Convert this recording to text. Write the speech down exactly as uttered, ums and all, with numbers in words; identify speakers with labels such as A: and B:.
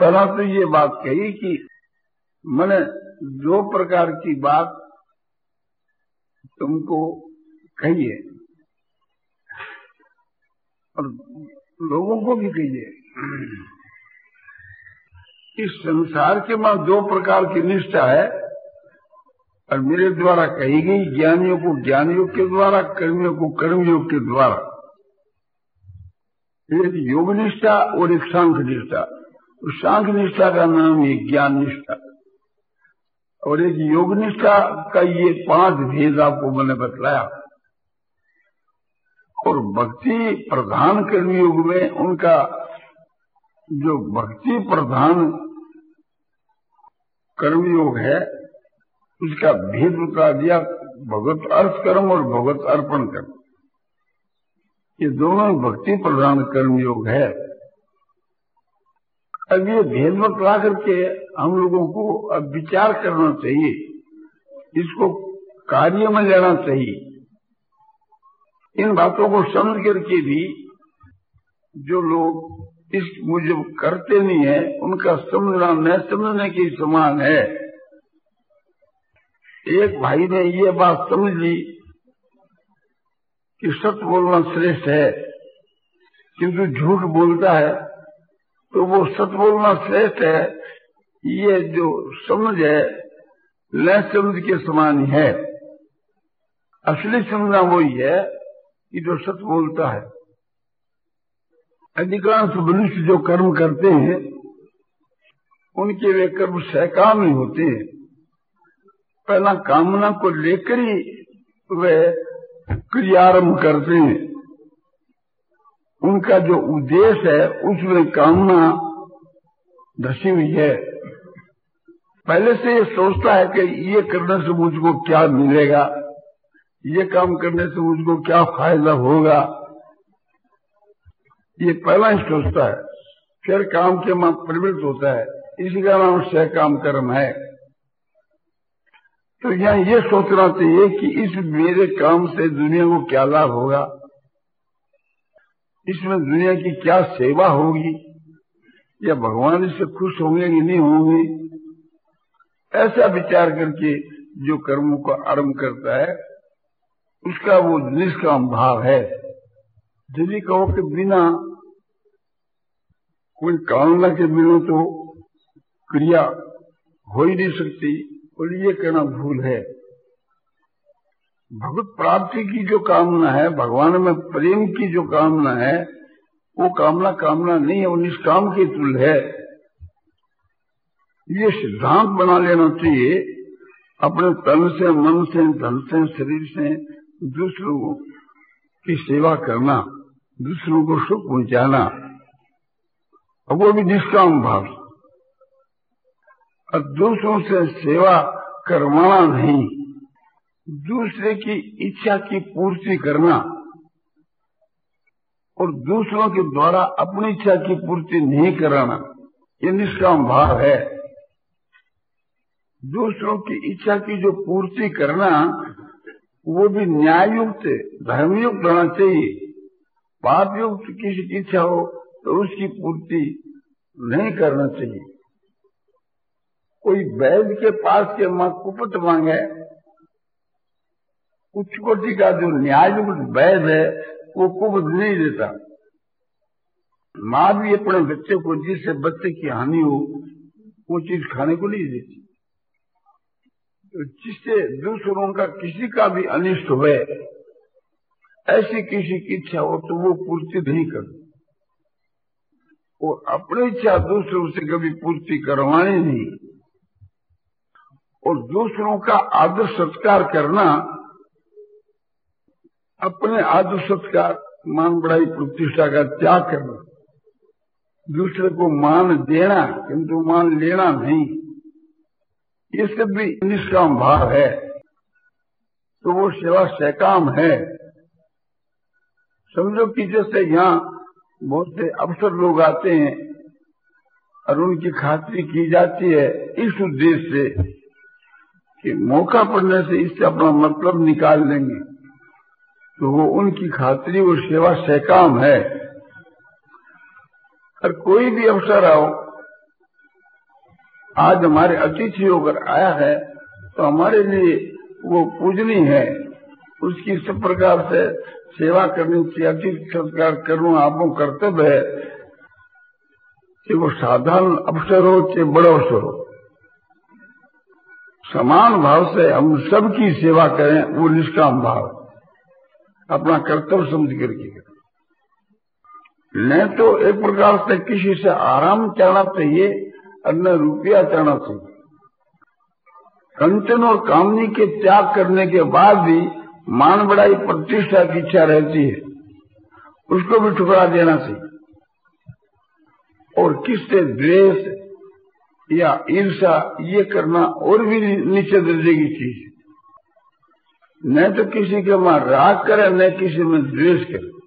A: पहला तो ये बात कही कि मैंने दो प्रकार की बात तुमको कही है और लोगों को भी कही है। इस संसार के में दो प्रकार की निष्ठा है और मेरे द्वारा कही गई, ज्ञानियों को ज्ञान योग के द्वारा, कर्मियों को कर्म योग के द्वारा। एक योग निष्ठा और एक सांख्य निष्ठा। सांख्य निष्ठा का नाम है ज्ञान निष्ठा और एक योग निष्ठा का ये पांच भेद आपको मैंने बतलाया। और भक्ति प्रधान कर्मयोग में उनका जो भक्ति प्रधान कर्मयोग है उसका भेद बता दिया, भगवत अर्थ कर्म और भगवत अर्पण कर्म। ये दोनों भक्ति प्रधान कर्मयोग है। अब ये भेद बतला करके हम लोगों को अब विचार करना चाहिए, इसको कार्य में लेना चाहिए। इन बातों को समझ करके भी जो लोग इस मुझे करते नहीं है उनका समझना न समझने के समान है। एक भाई ने ये बात समझ ली कि सत्य बोलना श्रेष्ठ है, किंतु झूठ बोलता है तो वो सत्य बोलना श्रेष्ठ है, ये जो समझ है न समझ के समान है। असली समझना वही है कि जो सत्य बोलता है। अधिकांश मनुष्य जो कर्म करते हैं उनके वे कर्म सकाम ही होते हैं। पहला कामना को लेकर ही वे क्रियारंभ करते हैं। उनका जो उद्देश्य है उसमें कामना धसी हुई है। पहले से ये सोचता है कि ये करने से मुझको क्या मिलेगा, ये काम करने से मुझको क्या फायदा होगा, ये पहला ही सोचता है, फिर काम के में प्रवृत्त होता है। इसी का नाम सहकाम कर्म है। तो यहाँ ये सोचना चाहिए कि इस मेरे काम से दुनिया को क्या लाभ होगा, इसमें दुनिया की क्या सेवा होगी, या भगवान इससे खुश होंगे कि नहीं होंगे। ऐसा विचार करके जो कर्मों का आरंभ करता है उसका वो निष्काम भाव है। यदि कहो कि बिना कोई कामना के बिना तो क्रिया हो ही नहीं सकती, और ये कहना भूल है। भगवत प्राप्ति की जो कामना है, भगवान में प्रेम की जो कामना है, वो कामना कामना नहीं है, वो निष्काम के तुल्य है। ये सिद्धांत बना लेना चाहिए। अपने तन से, मन से, धन से, शरीर से दूसरों की सेवा करना, दूसरों को सुख पहुंचाना, और वो भी निष्काम भाव। और दूसरों से सेवा करवाना नहीं, दूसरे की इच्छा की पूर्ति करना, और दूसरों के द्वारा अपनी इच्छा की पूर्ति नहीं कराना, ये निष्काम भाव है। दूसरों की इच्छा की जो पूर्ति करना वो भी न्याययुक्त, धर्मयुक्त होना चाहिए। पाप युक्त किसी की इच्छा हो तो उसकी पूर्ति नहीं करना चाहिए। कोई वैद्य के पास के मां कुपट मांगे, उच्च कोटि का जो न्याययुक्त वैद्य है वो कुपट नहीं देता। मां भी अपने बच्चे को जिससे बच्चे की हानि हो वो चीज खाने को नहीं देती। तो जिससे दूसरों का किसी का भी अनिष्ट हुए, ऐसी किसी की इच्छा हो तो वो पूर्ति नहीं करती, और अपनी इच्छा दूसरों से कभी पूर्ति करवानी नहीं। और दूसरों का आदर सत्कार करना, अपने आदर सत्कार, मान बढ़ाई प्रतिष्ठा का त्याग करना, दूसरे को मान देना किंतु मान लेना नहीं, ये सब भी निष्काम भाव है। तो वो सेवा सकाम है। समझो कि जैसे यहाँ बहुत से अफसर लोग आते हैं और उनकी खातिरी की जाती है इस उद्देश्य से कि मौका पड़ने से इससे अपना मतलब निकाल लेंगे, तो वो उनकी खातिरी वो सेवा सकाम है। और कोई भी अवसर आओ आज हमारे अतिथि होकर आया है तो हमारे लिए वो पूजनीय है, उसकी सब प्रकार से सेवा करनी चाहिए। अतिथि सत्कार करना आपको कर्तव्य है कि वो साधारण अवसर हो चाहे बड़ा अवसर हो, समान भाव से हम सबकी सेवा करें, वो निष्काम भाव अपना कर्तव्य समझ करके करें। नहीं तो एक प्रकार से किसी से आराम चाहना चाहिए और न रुपया चाहना चाहिए। कंचन और कामनी के त्याग करने के बाद भी मान बढ़ाई प्रतिष्ठा की इच्छा रहती है, उसको भी ठुकरा देना चाहिए। और किससे द्वेष या ईर्षा ये करना और भी नीचे दर्जे की चीज। न तो किसी के वहां राग करे, न किसी में द्वेष करे।